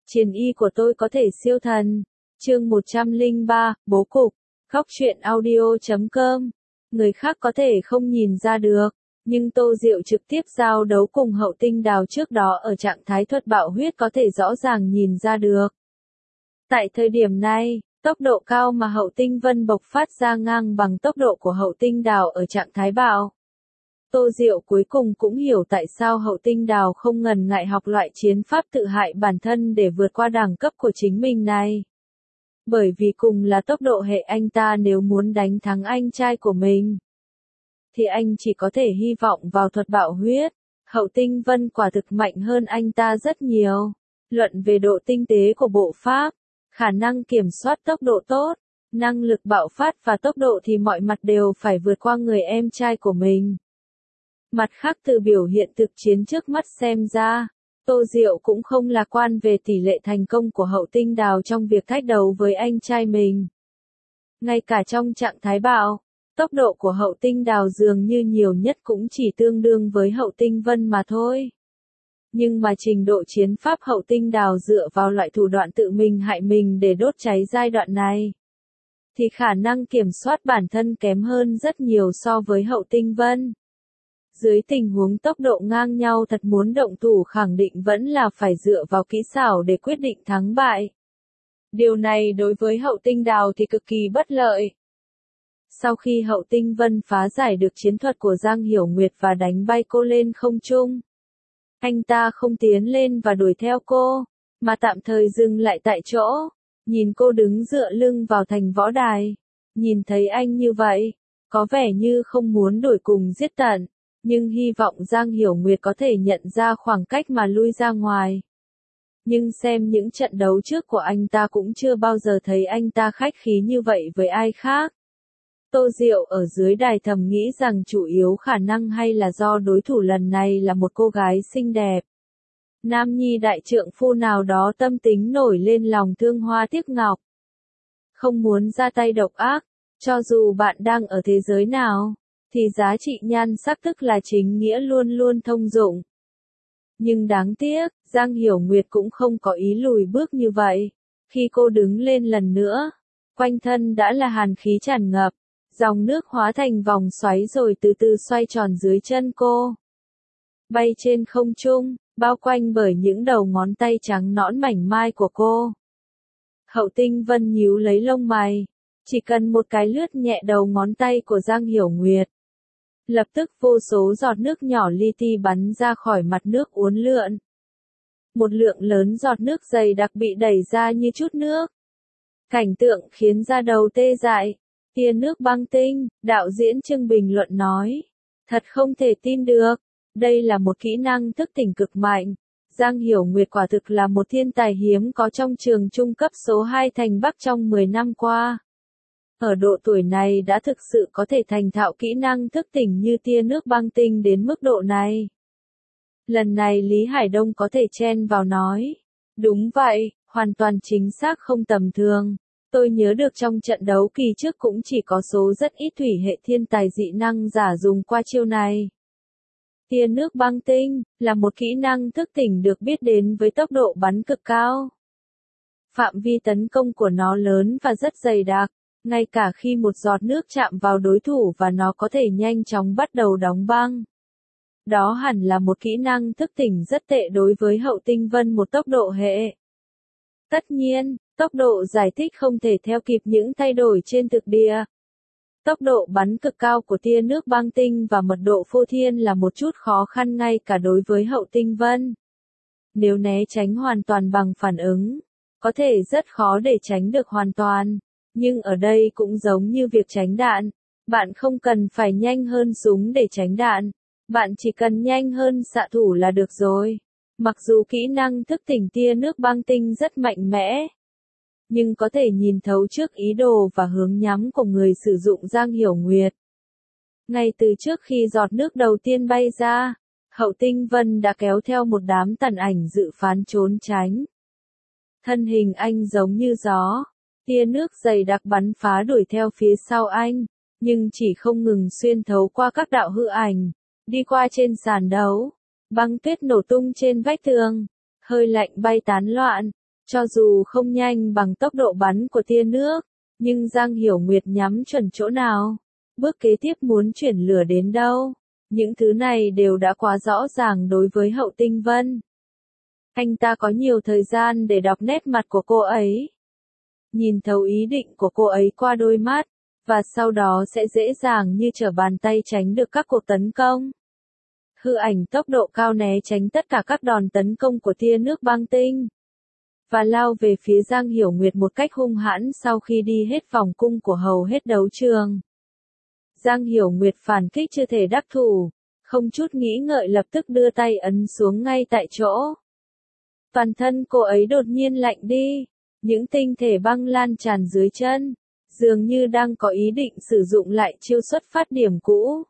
Chiến y của tôi có thể siêu thần. Chương 103, bố cục. Góc truyện audio.com. Người khác có thể không nhìn ra được, nhưng Tô Diệu trực tiếp giao đấu cùng Hậu Tinh Đào trước đó ở trạng thái thuật bạo huyết có thể rõ ràng nhìn ra được. Tại thời điểm này, tốc độ cao mà Hậu Tinh Vân bộc phát ra ngang bằng tốc độ của Hậu Tinh Đào ở trạng thái bạo. Tô Diệu cuối cùng cũng hiểu tại sao Hậu Tinh Đào không ngần ngại học loại chiến pháp tự hại bản thân để vượt qua đẳng cấp của chính mình này. Bởi vì cùng là tốc độ hệ anh ta nếu muốn đánh thắng anh trai của mình, thì anh chỉ có thể hy vọng vào thuật bạo huyết. Hậu Tinh Vân quả thực mạnh hơn anh ta rất nhiều. Luận về độ tinh tế của bộ pháp, khả năng kiểm soát tốc độ tốt, năng lực bạo phát và tốc độ thì mọi mặt đều phải vượt qua người em trai của mình. Mặt khác từ biểu hiện thực chiến trước mắt xem ra, Tô Diệu cũng không lạc quan về tỷ lệ thành công của Hậu Tinh Đào trong việc thách đấu với anh trai mình. Ngay cả trong trạng thái bạo, tốc độ của Hậu Tinh Đào dường như nhiều nhất cũng chỉ tương đương với Hậu Tinh Vân mà thôi. Nhưng mà trình độ chiến pháp Hậu Tinh Đào dựa vào loại thủ đoạn tự mình hại mình để đốt cháy giai đoạn này, thì khả năng kiểm soát bản thân kém hơn rất nhiều so với Hậu Tinh Vân. Dưới tình huống tốc độ ngang nhau thật muốn động thủ khẳng định vẫn là phải dựa vào kỹ xảo để quyết định thắng bại. Điều này đối với Hậu Tinh Đào thì cực kỳ bất lợi. Sau khi Hậu Tinh Vân phá giải được chiến thuật của Giang Hiểu Nguyệt và đánh bay cô lên không trung, anh ta không tiến lên và đuổi theo cô, mà tạm thời dừng lại tại chỗ, nhìn cô đứng dựa lưng vào thành võ đài. Nhìn thấy anh như vậy, có vẻ như không muốn đuổi cùng giết tận, nhưng hy vọng Giang Hiểu Nguyệt có thể nhận ra khoảng cách mà lui ra ngoài. Nhưng xem những trận đấu trước của anh ta cũng chưa bao giờ thấy anh ta khách khí như vậy với ai khác. Tô Diệu ở dưới đài thầm nghĩ rằng chủ yếu khả năng hay là do đối thủ lần này là một cô gái xinh đẹp. Nam nhi đại trượng phu nào đó tâm tính nổi lên lòng thương hoa tiếc ngọc. Không muốn ra tay độc ác, cho dù bạn đang ở thế giới nào, thì giá trị nhan sắc tức là chính nghĩa luôn luôn thông dụng. Nhưng đáng tiếc, Giang Hiểu Nguyệt cũng không có ý lùi bước như vậy. Khi cô đứng lên lần nữa, quanh thân đã là hàn khí tràn ngập, dòng nước hóa thành vòng xoáy rồi từ từ xoay tròn dưới chân cô. Bay trên không trung, bao quanh bởi những đầu ngón tay trắng nõn mảnh mai của cô. Hậu Tinh Vân nhíu lấy lông mày, chỉ cần một cái lướt nhẹ đầu ngón tay của Giang Hiểu Nguyệt, lập tức vô số giọt nước nhỏ li ti bắn ra khỏi mặt nước uốn lượn. Một lượng lớn giọt nước dày đặc bị đẩy ra như chút nước. Cảnh tượng khiến da đầu tê dại. Tia nước băng tinh, đạo diễn Trương bình luận nói. Thật không thể tin được. Đây là một kỹ năng thức tỉnh cực mạnh. Giang Hiểu Nguyệt quả thực là một thiên tài hiếm có trong trường trung cấp số 2 thành Bắc trong 10 năm qua. Ở độ tuổi này đã thực sự có thể thành thạo kỹ năng thức tỉnh như tia nước băng tinh đến mức độ này. Lần này Lý Hải Đông có thể chen vào nói. Đúng vậy, hoàn toàn chính xác không tầm thường. Tôi nhớ được trong trận đấu kỳ trước cũng chỉ có số rất ít thủy hệ thiên tài dị năng giả dùng qua chiêu này. Tia nước băng tinh là một kỹ năng thức tỉnh được biết đến với tốc độ bắn cực cao. Phạm vi tấn công của nó lớn và rất dày đặc. Ngay cả khi một giọt nước chạm vào đối thủ và nó có thể nhanh chóng bắt đầu đóng băng. Đó hẳn là một kỹ năng thức tỉnh rất tệ đối với Hậu Tinh Vân một tốc độ hệ. Tất nhiên, tốc độ giải thích không thể theo kịp những thay đổi trên thực địa. Tốc độ bắn cực cao của tia nước băng tinh và mật độ phô thiên là một chút khó khăn ngay cả đối với Hậu Tinh Vân. Nếu né tránh hoàn toàn bằng phản ứng, có thể rất khó để tránh được hoàn toàn. Nhưng ở đây cũng giống như việc tránh đạn, bạn không cần phải nhanh hơn súng để tránh đạn, bạn chỉ cần nhanh hơn xạ thủ là được rồi. Mặc dù kỹ năng thức tỉnh tia nước băng tinh rất mạnh mẽ, nhưng có thể nhìn thấu trước ý đồ và hướng nhắm của người sử dụng Giang Hiểu Nguyệt. Ngay từ trước khi giọt nước đầu tiên bay ra, Hậu Tinh Vân đã kéo theo một đám tàn ảnh dự phán trốn tránh. Thân hình anh giống như gió. Tia nước dày đặc bắn phá đuổi theo phía sau anh, nhưng chỉ không ngừng xuyên thấu qua các đạo hư ảnh, đi qua trên sàn đấu, băng tuyết nổ tung trên vách tường, hơi lạnh bay tán loạn, Cho dù không nhanh bằng tốc độ bắn của tia nước, nhưng Giang Hiểu Nguyệt nhắm chuẩn chỗ nào, bước kế tiếp muốn chuyển lửa đến đâu, những thứ này đều đã quá rõ ràng đối với Hậu Tinh Vân. Anh ta có nhiều thời gian để đọc nét mặt của cô ấy, nhìn thấu ý định của cô ấy qua đôi mắt, và sau đó sẽ dễ dàng như trở bàn tay tránh được các cuộc tấn công. Hư ảnh tốc độ cao né tránh tất cả các đòn tấn công của tia nước băng tinh, và lao về phía Giang Hiểu Nguyệt một cách hung hãn sau khi đi hết vòng cung của hầu hết đấu trường. Giang Hiểu Nguyệt phản kích chưa thể đắc thủ, không chút nghĩ ngợi lập tức đưa tay ấn xuống ngay tại chỗ. Toàn thân cô ấy đột nhiên lạnh đi, những tinh thể băng lan tràn dưới chân, dường như đang có ý định sử dụng lại chiêu xuất phát điểm cũ.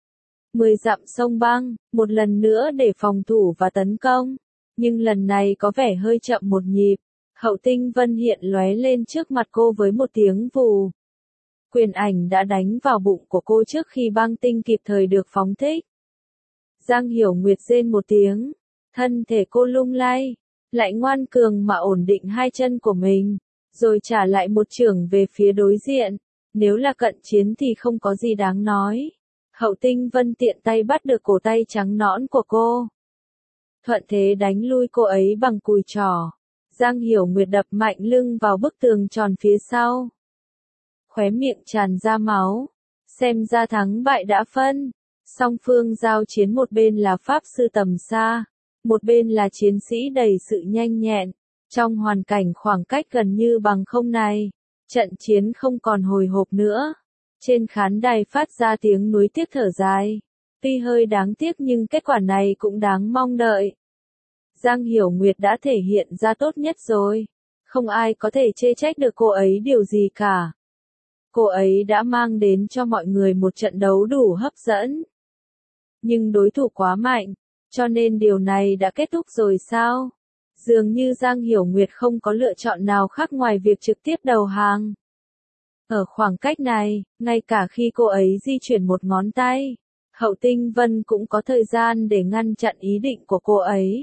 10 dặm sông băng, một lần nữa để phòng thủ và tấn công, nhưng lần này có vẻ hơi chậm một nhịp. Hậu Tinh Vân hiện lóe lên trước mặt cô với một tiếng vù. Quyền ảnh đã đánh vào bụng của cô trước khi băng tinh kịp thời được phóng thích. Giang Hiểu Nguyệt rên một tiếng, thân thể cô lung lay, lại ngoan cường mà ổn định hai chân của mình, rồi trả lại một chưởng về phía đối diện. Nếu là cận chiến thì không có gì đáng nói. Hậu Tinh Vân tiện tay bắt được cổ tay trắng nõn của cô, thuận thế đánh lui cô ấy bằng cùi trỏ. Giang Hiểu Nguyệt đập mạnh lưng vào bức tường tròn phía sau, khóe miệng tràn ra máu. Xem ra thắng bại đã phân. Song phương giao chiến, một bên là pháp sư tầm xa, một bên là chiến sĩ đầy sự nhanh nhẹn. Trong hoàn cảnh khoảng cách gần như bằng không này, trận chiến không còn hồi hộp nữa. Trên khán đài phát ra tiếng nuối tiếc thở dài. Tuy hơi đáng tiếc nhưng kết quả này cũng đáng mong đợi. Giang Hiểu Nguyệt đã thể hiện ra tốt nhất rồi. Không ai có thể chê trách được cô ấy điều gì cả. Cô ấy đã mang đến cho mọi người một trận đấu đủ hấp dẫn. Nhưng đối thủ quá mạnh, cho nên điều này đã kết thúc rồi sao? Dường như Giang Hiểu Nguyệt không có lựa chọn nào khác ngoài việc trực tiếp đầu hàng. Ở khoảng cách này, ngay cả khi cô ấy di chuyển một ngón tay, Hậu Tinh Vân cũng có thời gian để ngăn chặn ý định của cô ấy.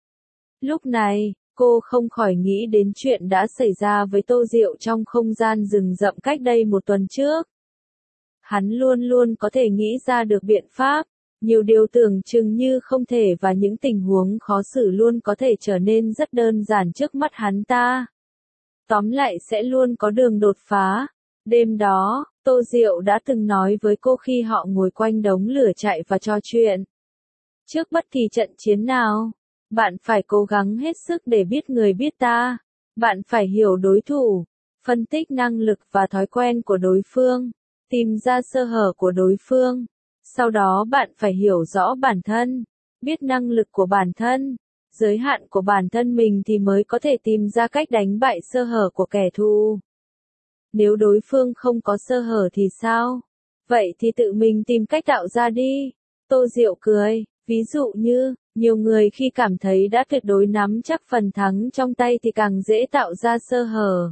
Lúc này, cô không khỏi nghĩ đến chuyện đã xảy ra với Tô Diệu trong không gian rừng rậm cách đây một tuần trước. Hắn luôn luôn có thể nghĩ ra được biện pháp, nhiều điều tưởng chừng như không thể, và những tình huống khó xử luôn có thể trở nên rất đơn giản trước mắt hắn ta. Tóm lại sẽ luôn có đường đột phá. Đêm đó, Tô Diệu đã từng nói với cô khi họ ngồi quanh đống lửa chạy và trò chuyện. Trước bất kỳ trận chiến nào, bạn phải cố gắng hết sức để biết người biết ta. Bạn phải hiểu đối thủ, phân tích năng lực và thói quen của đối phương, tìm ra sơ hở của đối phương. Sau đó bạn phải hiểu rõ bản thân, biết năng lực của bản thân, giới hạn của bản thân mình thì mới có thể tìm ra cách đánh bại sơ hở của kẻ thù. Nếu đối phương không có sơ hở thì sao? Vậy thì tự mình tìm cách tạo ra đi. Tô Diệu cười, ví dụ như, nhiều người khi cảm thấy đã tuyệt đối nắm chắc phần thắng trong tay thì càng dễ tạo ra sơ hở.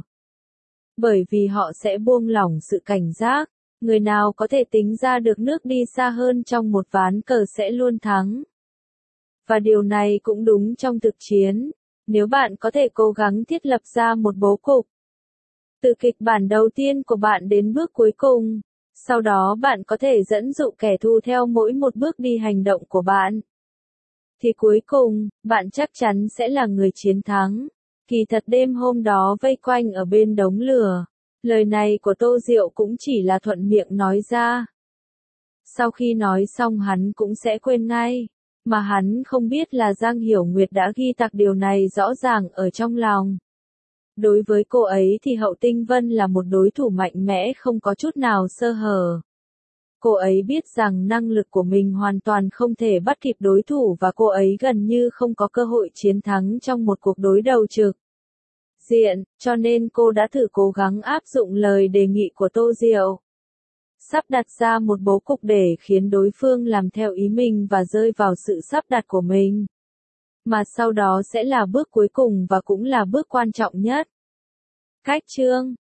Bởi vì họ sẽ buông lỏng sự cảnh giác. Người nào có thể tính ra được nước đi xa hơn trong một ván cờ sẽ luôn thắng. Và điều này cũng đúng trong thực chiến. Nếu bạn có thể cố gắng thiết lập ra một bố cục, từ kịch bản đầu tiên của bạn đến bước cuối cùng, sau đó bạn có thể dẫn dụ kẻ thù theo mỗi một bước đi hành động của bạn, thì cuối cùng, bạn chắc chắn sẽ là người chiến thắng. Kỳ thật đêm hôm đó vây quanh ở bên đống lửa, lời này của Tô Diệu cũng chỉ là thuận miệng nói ra. Sau khi nói xong hắn cũng sẽ quên ngay, mà hắn không biết là Giang Hiểu Nguyệt đã ghi tạc điều này rõ ràng ở trong lòng. Đối với cô ấy thì Hậu Tinh Vân là một đối thủ mạnh mẽ không có chút nào sơ hở. Cô ấy biết rằng năng lực của mình hoàn toàn không thể bắt kịp đối thủ và cô ấy gần như không có cơ hội chiến thắng trong một cuộc đối đầu trực diện, cho nên cô đã thử cố gắng áp dụng lời đề nghị của Tô Diệu. Sắp đặt ra một bố cục để khiến đối phương làm theo ý mình và rơi vào sự sắp đặt của mình. Mà sau đó sẽ là bước cuối cùng và cũng là bước quan trọng nhất. Cách chương